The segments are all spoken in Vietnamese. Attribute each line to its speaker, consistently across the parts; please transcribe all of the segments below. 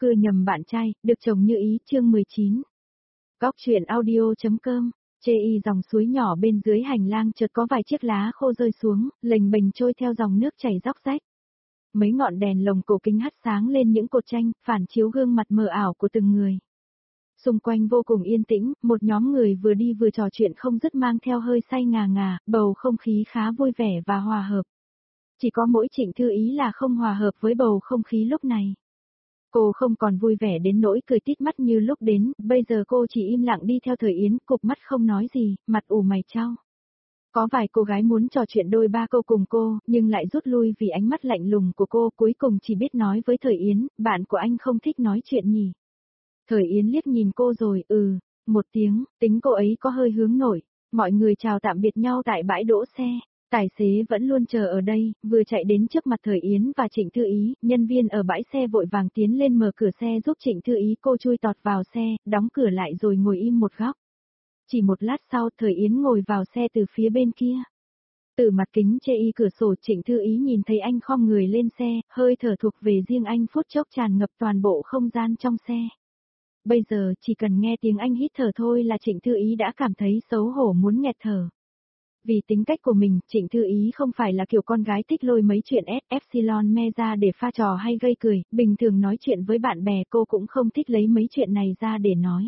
Speaker 1: cưa nhầm bạn trai, được chồng như ý, chương 19. Góc truyện audio.com, chê y dòng suối nhỏ bên dưới hành lang chợt có vài chiếc lá khô rơi xuống, lềnh bềnh trôi theo dòng nước chảy róc rách. Mấy ngọn đèn lồng cổ kính hắt sáng lên những cột tranh, phản chiếu gương mặt mờ ảo của từng người. Xung quanh vô cùng yên tĩnh, một nhóm người vừa đi vừa trò chuyện không dứt mang theo hơi say ngà ngà, bầu không khí khá vui vẻ và hòa hợp. Chỉ có mỗi Trịnh Thư Ý là không hòa hợp với bầu không khí lúc này. Cô không còn vui vẻ đến nỗi cười tít mắt như lúc đến, bây giờ cô chỉ im lặng đi theo Thời Yến, cụp mắt không nói gì, mặt ủ mày chau. Có vài cô gái muốn trò chuyện đôi ba câu cùng cô, nhưng lại rút lui vì ánh mắt lạnh lùng của cô, cuối cùng chỉ biết nói với Thời Yến, bạn của anh không thích nói chuyện nhỉ. Thời Yến liếc nhìn cô rồi, một tiếng, tính cô ấy có hơi hướng nội. Mọi người chào tạm biệt nhau tại bãi đỗ xe. Tài xế vẫn luôn chờ ở đây, vừa chạy đến trước mặt Thời Yến và Trịnh Thư Ý, nhân viên ở bãi xe vội vàng tiến lên mở cửa xe giúp Trịnh Thư Ý, cô chui tọt vào xe, đóng cửa lại rồi ngồi im một góc. Chỉ một lát sau, Thời Yến ngồi vào xe từ phía bên kia. Từ mặt kính chê y cửa sổ, Trịnh Thư Ý nhìn thấy anh khom người lên xe, hơi thở thuộc về riêng anh phút chốc tràn ngập toàn bộ không gian trong xe. Bây giờ chỉ cần nghe tiếng anh hít thở thôi là Trịnh Thư Ý đã cảm thấy xấu hổ muốn nghẹt thở. Vì tính cách của mình, Trịnh Thư Ý không phải là kiểu con gái thích lôi mấy chuyện epsilon me ra để pha trò hay gây cười, bình thường nói chuyện với bạn bè cô cũng không thích lấy mấy chuyện này ra để nói.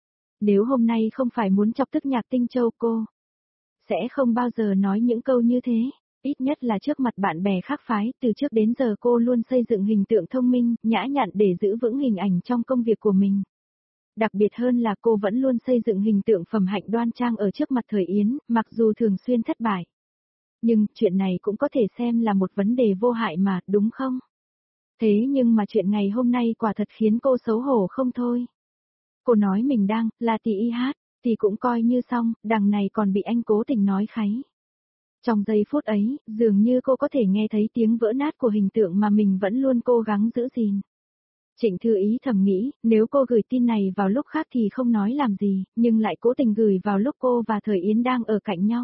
Speaker 1: Nếu hôm nay không phải muốn chọc tức Nhạc Tinh Châu cô sẽ không bao giờ nói những câu như thế, ít nhất là trước mặt bạn bè khác phái, từ trước đến giờ cô luôn xây dựng hình tượng thông minh, nhã nhặn để giữ vững hình ảnh trong công việc của mình. Đặc biệt hơn là cô vẫn luôn xây dựng hình tượng phẩm hạnh đoan trang ở trước mặt Thời Yến, mặc dù thường xuyên thất bại. Nhưng, chuyện này cũng có thể xem là một vấn đề vô hại mà, đúng không? Thế nhưng mà chuyện ngày hôm nay quả thật khiến cô xấu hổ không thôi. Cô nói mình đang là tỷ y hát, thì cũng coi như xong, đằng này còn bị anh cố tình nói kháy. Trong giây phút ấy, dường như cô có thể nghe thấy tiếng vỡ nát của hình tượng mà mình vẫn luôn cố gắng giữ gìn. Trịnh Thư Ý thầm nghĩ, nếu cô gửi tin này vào lúc khác thì không nói làm gì, nhưng lại cố tình gửi vào lúc cô và Thời Yến đang ở cạnh nhau.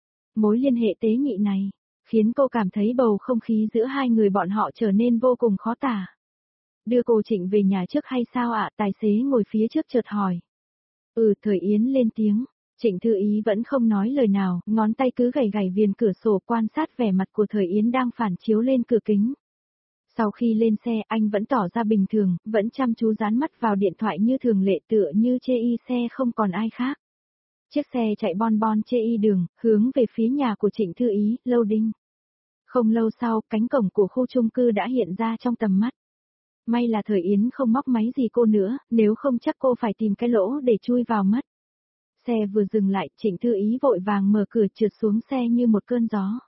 Speaker 1: Mối liên hệ tế nhị này, khiến cô cảm thấy bầu không khí giữa hai người bọn họ trở nên vô cùng khó tả. Đưa cô Trịnh về nhà trước hay sao ạ? Tài xế ngồi phía trước chợt hỏi. Thời Yến lên tiếng. Trịnh Thư Ý vẫn không nói lời nào, ngón tay cứ gảy gảy viền cửa sổ quan sát vẻ mặt của Thời Yến đang phản chiếu lên cửa kính. Sau khi lên xe, anh vẫn tỏ ra bình thường, vẫn chăm chú dán mắt vào điện thoại như thường lệ, tựa như chê y xe không còn ai khác. Chiếc xe chạy bon bon chê y đường, hướng về phía nhà của Trịnh Thư Ý, loading. Không lâu sau, cánh cổng của khu chung cư đã hiện ra trong tầm mắt. May là Thời Yến không móc máy gì cô nữa, nếu không chắc cô phải tìm cái lỗ để chui vào mất. Xe vừa dừng lại, Trịnh Thư Ý vội vàng mở cửa trượt xuống xe như một cơn gió.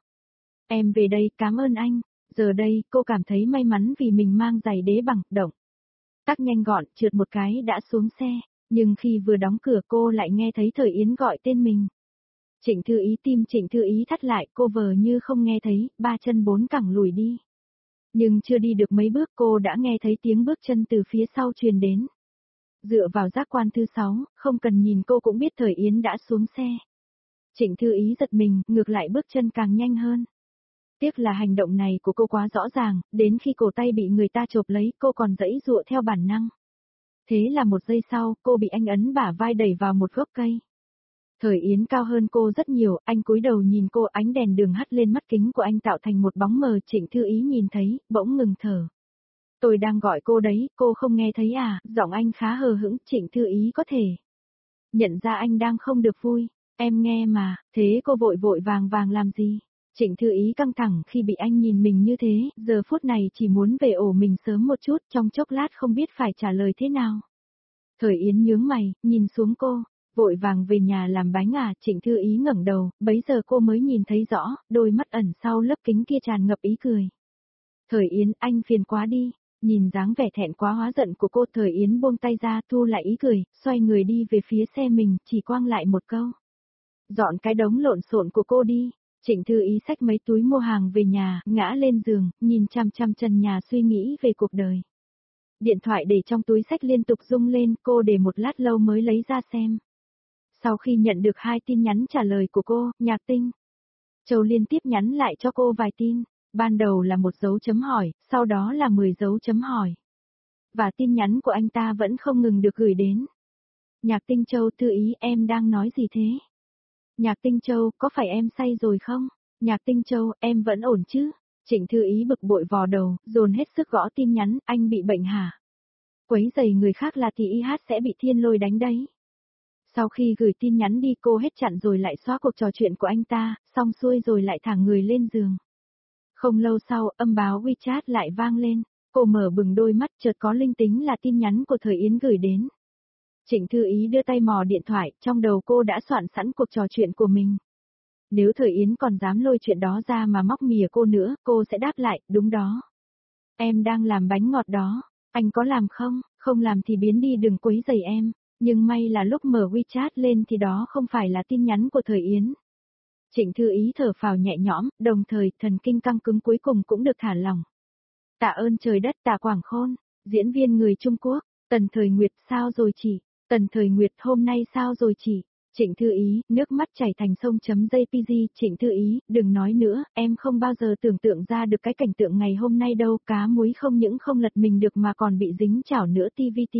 Speaker 1: Em về đây, cảm ơn anh. Giờ đây, cô cảm thấy may mắn vì mình mang giày đế bằng, động tác nhanh gọn, trượt một cái đã xuống xe, nhưng khi vừa đóng cửa cô lại nghe thấy Thời Yến gọi tên mình. Trịnh Thư Ý, tim Trịnh Thư Ý thắt lại, cô vờ như không nghe thấy, ba chân bốn cẳng lùi đi. Nhưng chưa đi được mấy bước cô đã nghe thấy tiếng bước chân từ phía sau truyền đến. Dựa vào giác quan thứ 6, không cần nhìn cô cũng biết Thời Yến đã xuống xe. Trịnh Thư Ý giật mình, ngược lại bước chân càng nhanh hơn. Tiếc là hành động này của cô quá rõ ràng, đến khi cổ tay bị người ta chộp lấy, cô còn giãy giụa theo bản năng. Thế là một giây sau, cô bị anh ấn bả vai đẩy vào một gốc cây. Thời Yến cao hơn cô rất nhiều, anh cúi đầu nhìn cô, ánh đèn đường hắt lên mắt kính của anh tạo thành một bóng mờ. Trịnh Thư Ý nhìn thấy, bỗng ngừng thở. Tôi đang gọi cô đấy, cô không nghe thấy à? Giọng anh khá hờ hững. Trịnh Thư Ý có thể nhận ra anh đang không được vui. Em nghe mà, thế cô vội vội vàng vàng làm gì? Trịnh Thư Ý căng thẳng khi bị anh nhìn mình như thế, giờ phút này chỉ muốn về ổ mình sớm một chút, trong chốc lát không biết phải trả lời thế nào. Thời Yến nhướng mày, nhìn xuống cô, vội vàng về nhà làm bánh à? Trịnh Thư Ý ngẩng đầu, bấy giờ cô mới nhìn thấy rõ, đôi mắt ẩn sau lớp kính kia tràn ngập ý cười. Thời Yến, anh phiền quá đi. Nhìn dáng vẻ thẹn quá hóa giận của cô, Thời Yến buông tay ra, thu lại ý cười, xoay người đi về phía xe mình, chỉ quang lại một câu. Dọn cái đống lộn xộn của cô đi. Trịnh Thư Ý xách mấy túi mua hàng về nhà, ngã lên giường, nhìn chăm chăm trần nhà suy nghĩ về cuộc đời. Điện thoại để trong túi xách liên tục rung lên, cô để một lát lâu mới lấy ra xem. Sau khi nhận được 2 tin nhắn trả lời của cô, Nhạc Tinh Châu liên tiếp nhắn lại cho cô vài tin. Ban đầu là 1 dấu chấm hỏi, sau đó là 10 dấu chấm hỏi. Và tin nhắn của anh ta vẫn không ngừng được gửi đến. Nhạc Tinh Châu Thư Ý em đang nói gì thế? Nhạc Tinh Châu, có phải em say rồi không? Nhạc Tinh Châu, em vẫn ổn chứ? Trịnh Thư Ý bực bội vò đầu, dồn hết sức gõ tin nhắn, anh bị bệnh hả? Quấy rầy người khác là thì IH sẽ bị Thiên Lôi đánh đấy. Sau khi gửi tin nhắn đi cô hết chặn rồi lại xóa cuộc trò chuyện của anh ta, xong xuôi rồi lại thả người lên giường. Không lâu sau, âm báo WeChat lại vang lên, cô mở bừng đôi mắt chợt có linh tính là tin nhắn của Thời Yến gửi đến. Trịnh Thư Ý đưa tay mò điện thoại, trong đầu cô đã soạn sẵn cuộc trò chuyện của mình. Nếu Thời Yến còn dám lôi chuyện đó ra mà móc mỉa cô nữa, cô sẽ đáp lại, đúng đó. Em đang làm bánh ngọt đó, anh có làm không? Không làm thì biến đi đừng quấy rầy em. Nhưng may là lúc mở WeChat lên thì đó không phải là tin nhắn của Thời Yến. Trịnh Thư Ý thở phào nhẹ nhõm, đồng thời thần kinh căng cứng cuối cùng cũng được thả lỏng. Tạ ơn trời đất Tạ Quảng Khôn, diễn viên người Trung Quốc, Tần Thời Nguyệt sao rồi chị? Tần Thời Nguyệt hôm nay sao rồi chị? Trịnh Thư Ý, nước mắt chảy thành sông.jpg. Trịnh Thư Ý, đừng nói nữa, em không bao giờ tưởng tượng ra được cái cảnh tượng ngày hôm nay đâu. Cá muối không những không lật mình được mà còn bị dính chảo nữa TVT.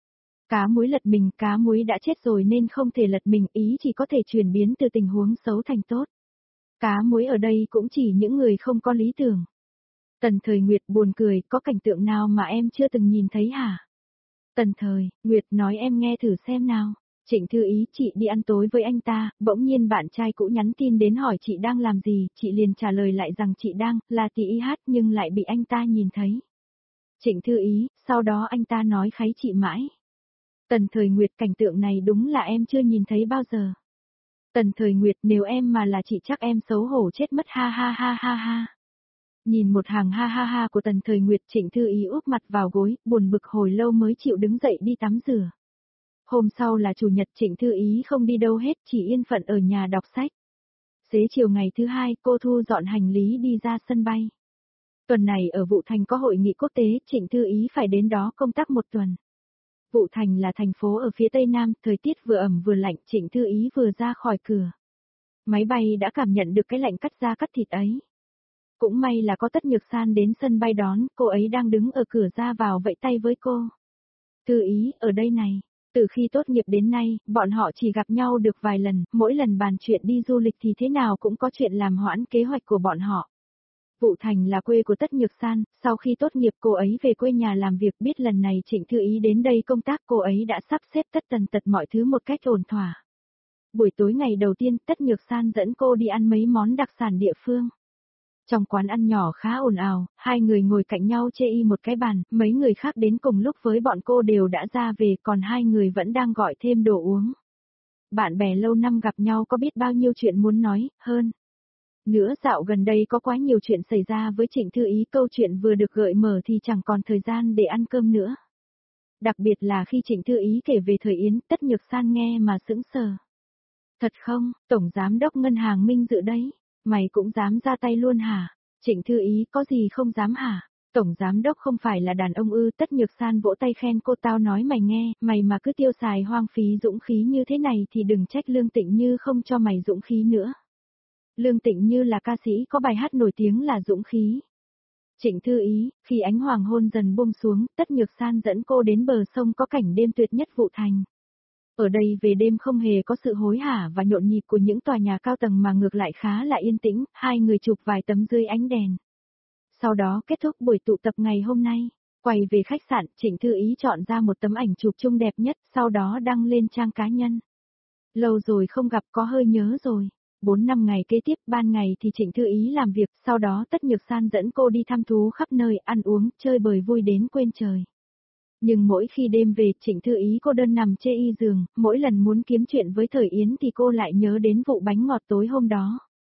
Speaker 1: Cá muối lật mình, cá muối đã chết rồi nên không thể lật mình, ý chỉ có thể chuyển biến từ tình huống xấu thành tốt. Cá muối ở đây cũng chỉ những người không có lý tưởng. Tần Thời Nguyệt buồn cười, có cảnh tượng nào mà em chưa từng nhìn thấy hả? Tần Thời Nguyệt nói em nghe thử xem nào. Trịnh Thư Ý, chị đi ăn tối với anh ta, bỗng nhiên bạn trai cũ nhắn tin đến hỏi chị đang làm gì, chị liền trả lời lại rằng chị đang là tỷ IH nhưng lại bị anh ta nhìn thấy. Trịnh Thư Ý, sau đó anh ta nói kháy chị mãi. Tần Thời Nguyệt, cảnh tượng này đúng là em chưa nhìn thấy bao giờ. Tần Thời Nguyệt, nếu em mà là chị chắc em xấu hổ chết mất ha ha ha ha ha. Nhìn một hàng ha ha ha của Tần Thời Nguyệt, Trịnh Thư Ý úp mặt vào gối, buồn bực hồi lâu mới chịu đứng dậy đi tắm rửa. Hôm sau là chủ nhật, Trịnh Thư Ý không đi đâu hết, chỉ yên phận ở nhà đọc sách. Xế chiều ngày thứ hai, cô thu dọn hành lý đi ra sân bay. Tuần này ở Vũ Thành có hội nghị quốc tế, Trịnh Thư Ý phải đến đó công tác một tuần. Vũ Thành là thành phố ở phía tây nam, thời tiết vừa ẩm vừa lạnh, Trịnh Thư Ý vừa ra khỏi cửa. Máy bay đã cảm nhận được cái lạnh cắt da cắt thịt ấy. Cũng may là có Tất Nhược San đến sân bay đón, cô ấy đang đứng ở cửa ra vào vẫy tay với cô. Thư Ý, ở đây này. Từ khi tốt nghiệp đến nay, bọn họ chỉ gặp nhau được vài lần, mỗi lần bàn chuyện đi du lịch thì thế nào cũng có chuyện làm hoãn kế hoạch của bọn họ. Vũ Thành là quê của Tất Nhược San, sau khi tốt nghiệp cô ấy về quê nhà làm việc, biết lần này Trịnh Thư Ý đến đây công tác, cô ấy đã sắp xếp tất tần tật mọi thứ một cách ổn thỏa. Buổi tối ngày đầu tiên, Tất Nhược San dẫn cô đi ăn mấy món đặc sản địa phương. Trong quán ăn nhỏ khá ồn ào, hai người ngồi cạnh nhau chê y một cái bàn, mấy người khác đến cùng lúc với bọn cô đều đã ra về, còn hai người vẫn đang gọi thêm đồ uống. Bạn bè lâu năm gặp nhau có biết bao nhiêu chuyện muốn nói, hơn. Nữa dạo gần đây có quá nhiều chuyện xảy ra với Trịnh Thư Ý, câu chuyện vừa được gợi mở thì chẳng còn thời gian để ăn cơm nữa. Đặc biệt là khi Trịnh Thư Ý kể về Thời Yến, Tất Nhược San nghe mà sững sờ. Thật không, Tổng Giám đốc Ngân hàng Minh Dự đấy. Mày cũng dám ra tay luôn hả? Trịnh Thư Ý, có gì không dám hả? Tổng Giám đốc không phải là đàn ông ư? Tất Nhược San vỗ tay khen cô, tao nói mày nghe, mày mà cứ tiêu xài hoang phí dũng khí như thế này thì đừng trách Lương Tịnh Như không cho mày dũng khí nữa. Lương Tịnh Như là ca sĩ có bài hát nổi tiếng là Dũng Khí. Trịnh Thư Ý, khi ánh hoàng hôn dần buông xuống, Tất Nhược San dẫn cô đến bờ sông có cảnh đêm tuyệt nhất Vũ Thành. Ở đây về đêm không hề có sự hối hả và nhộn nhịp của những tòa nhà cao tầng mà ngược lại khá là yên tĩnh, hai người chụp vài tấm dưới ánh đèn. Sau đó kết thúc buổi tụ tập ngày hôm nay, quay về khách sạn, Trịnh Thư Ý chọn ra một tấm ảnh chụp chung đẹp nhất, sau đó đăng lên trang cá nhân. Lâu rồi không gặp, có hơi nhớ rồi. 4-5 ngày kế tiếp, ban ngày thì Trịnh Thư Ý làm việc, sau đó Tất Nhược San dẫn cô đi thăm thú khắp nơi, ăn uống, chơi bời vui đến quên trời. Nhưng mỗi khi đêm về, Trịnh Thư Ý cô đơn nằm chê y giường, mỗi lần muốn kiếm chuyện với Thời Yến thì cô lại nhớ đến vụ bánh ngọt tối hôm đó.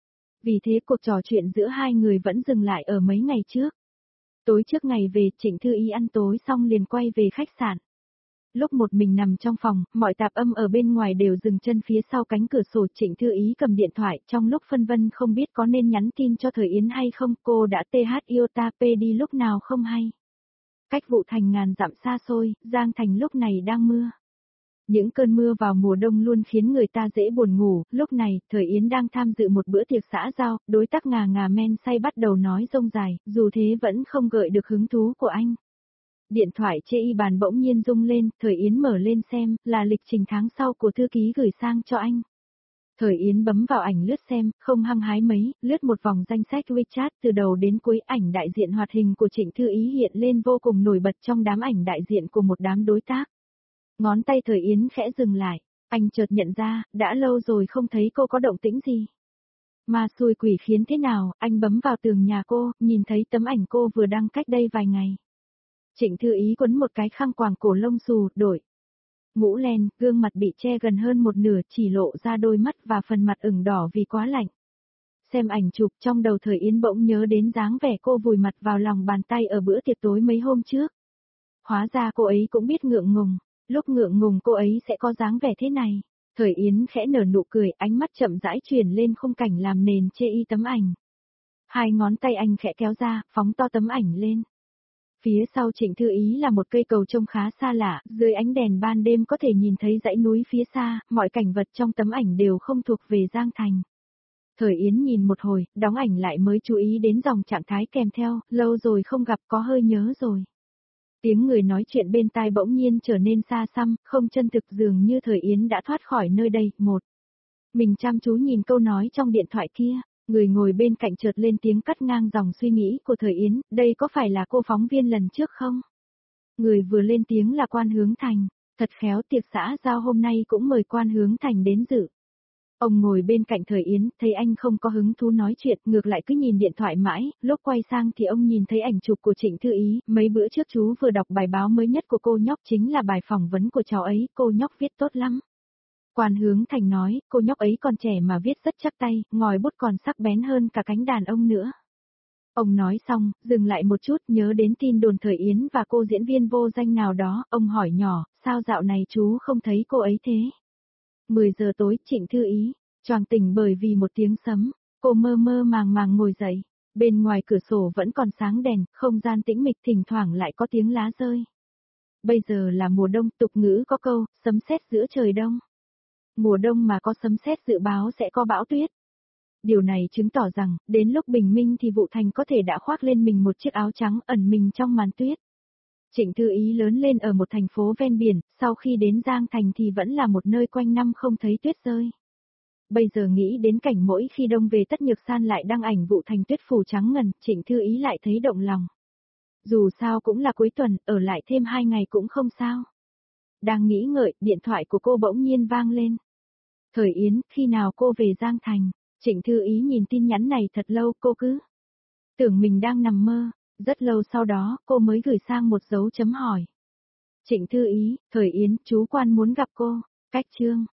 Speaker 1: Vì thế cuộc trò chuyện giữa hai người vẫn dừng lại ở mấy ngày trước. Tối trước ngày về, Trịnh Thư Ý ăn tối xong liền quay về khách sạn. Lúc một mình nằm trong phòng, mọi tạp âm ở bên ngoài đều dừng chân phía sau cánh cửa sổ. Trịnh Thư Ý cầm điện thoại, trong lúc phân vân không biết có nên nhắn tin cho Thời Yến hay không, cô đã iota đi lúc nào không hay. Cách Vũ Thành ngàn dặm xa xôi, Giang Thành lúc này đang mưa. Những cơn mưa vào mùa đông luôn khiến người ta dễ buồn ngủ, lúc này, Thời Yến đang tham dự một bữa tiệc xã giao, đối tác ngà ngà men say bắt đầu nói rông dài, dù thế vẫn không gợi được hứng thú của anh. Điện thoại chê y bàn bỗng nhiên rung lên, Thời Yến mở lên xem, là lịch trình tháng sau của thư ký gửi sang cho anh. Thời Yến bấm vào ảnh lướt xem, không hăng hái mấy, lướt một vòng danh sách WeChat từ đầu đến cuối, ảnh đại diện hoạt hình của Trịnh Thư Ý hiện lên vô cùng nổi bật trong đám ảnh đại diện của một đám đối tác. Ngón tay Thời Yến khẽ dừng lại, anh chợt nhận ra, đã lâu rồi không thấy cô có động tĩnh gì. Mà xui quỷ khiến thế nào, anh bấm vào tường nhà cô, nhìn thấy tấm ảnh cô vừa đăng cách đây vài ngày. Trịnh Thư Ý quấn một cái khăn quàng cổ lông xù, đổi mũ len, gương mặt bị che gần hơn một nửa, chỉ lộ ra đôi mắt và phần mặt ửng đỏ vì quá lạnh. Xem ảnh chụp, trong đầu Thời Yến bỗng nhớ đến dáng vẻ cô vùi mặt vào lòng bàn tay ở bữa tiệc tối mấy hôm trước. Hóa ra cô ấy cũng biết ngượng ngùng, lúc ngượng ngùng cô ấy sẽ có dáng vẻ thế này. Thời Yến khẽ nở nụ cười, ánh mắt chậm rãi chuyển lên khung cảnh làm nền chê y tấm ảnh. Hai ngón tay anh khẽ kéo ra, phóng to tấm ảnh lên. Phía sau Trịnh Thư Ý là một cây cầu trông khá xa lạ, dưới ánh đèn ban đêm có thể nhìn thấy dãy núi phía xa, mọi cảnh vật trong tấm ảnh đều không thuộc về Giang Thành. Thời Yến nhìn một hồi, đóng ảnh lại mới chú ý đến dòng trạng thái kèm theo, lâu rồi không gặp có hơi nhớ rồi. Tiếng người nói chuyện bên tai bỗng nhiên trở nên xa xăm, không chân thực, dường như Thời Yến đã thoát khỏi nơi đây. Mình chăm chú nhìn câu nói trong điện thoại kia, người ngồi bên cạnh chợt lên tiếng cắt ngang dòng suy nghĩ của Thời Yến, đây có phải là cô phóng viên lần trước không? Người vừa lên tiếng là Quan Hướng Thành, thật khéo tiệc xã giao hôm nay cũng mời Quan Hướng Thành đến dự. Ông ngồi bên cạnh Thời Yến, thấy anh không có hứng thú nói chuyện, ngược lại cứ nhìn điện thoại mãi, lúc quay sang thì ông nhìn thấy ảnh chụp của Trịnh Thư Ý, mấy bữa trước chú vừa đọc bài báo mới nhất của cô nhóc, chính là bài phỏng vấn của cháu ấy, cô nhóc viết tốt lắm. Quan Hướng Thành nói, cô nhóc ấy còn trẻ mà viết rất chắc tay, ngòi bút còn sắc bén hơn cả cánh đàn ông nữa. Ông nói xong, dừng lại một chút, nhớ đến tin đồn Thời Yến và cô diễn viên vô danh nào đó, ông hỏi nhỏ, sao dạo này chú không thấy cô ấy thế? 10 giờ tối, Trịnh Thư Ý choàng tỉnh bởi vì một tiếng sấm, cô mơ mơ màng màng ngồi dậy, bên ngoài cửa sổ vẫn còn sáng đèn, không gian tĩnh mịch, thỉnh thoảng lại có tiếng lá rơi. Bây giờ là mùa đông, tục ngữ có câu, sấm sét giữa trời đông. Mùa đông mà có sấm sét dự báo sẽ có bão tuyết. Điều này chứng tỏ rằng, đến lúc bình minh thì Vũ Thành có thể đã khoác lên mình một chiếc áo trắng ẩn mình trong màn tuyết. Trịnh Thư Ý lớn lên ở một thành phố ven biển, sau khi đến Giang Thành thì vẫn là một nơi quanh năm không thấy tuyết rơi. Bây giờ nghĩ đến cảnh mỗi khi đông về Tất Nhược San lại đăng ảnh Vũ Thành tuyết phủ trắng ngần, Trịnh Thư Ý lại thấy động lòng. Dù sao cũng là cuối tuần, ở lại thêm 2 ngày cũng không sao. Đang nghĩ ngợi, điện thoại của cô bỗng nhiên vang lên. Thời Yến, khi nào cô về Giang Thành? Trịnh Thư Ý nhìn tin nhắn này thật lâu, cô cứ tưởng mình đang nằm mơ. Rất lâu sau đó, cô mới gửi sang một dấu chấm hỏi. Trịnh Thư Ý, Thời Yến, chú Quan muốn gặp cô. Cách chương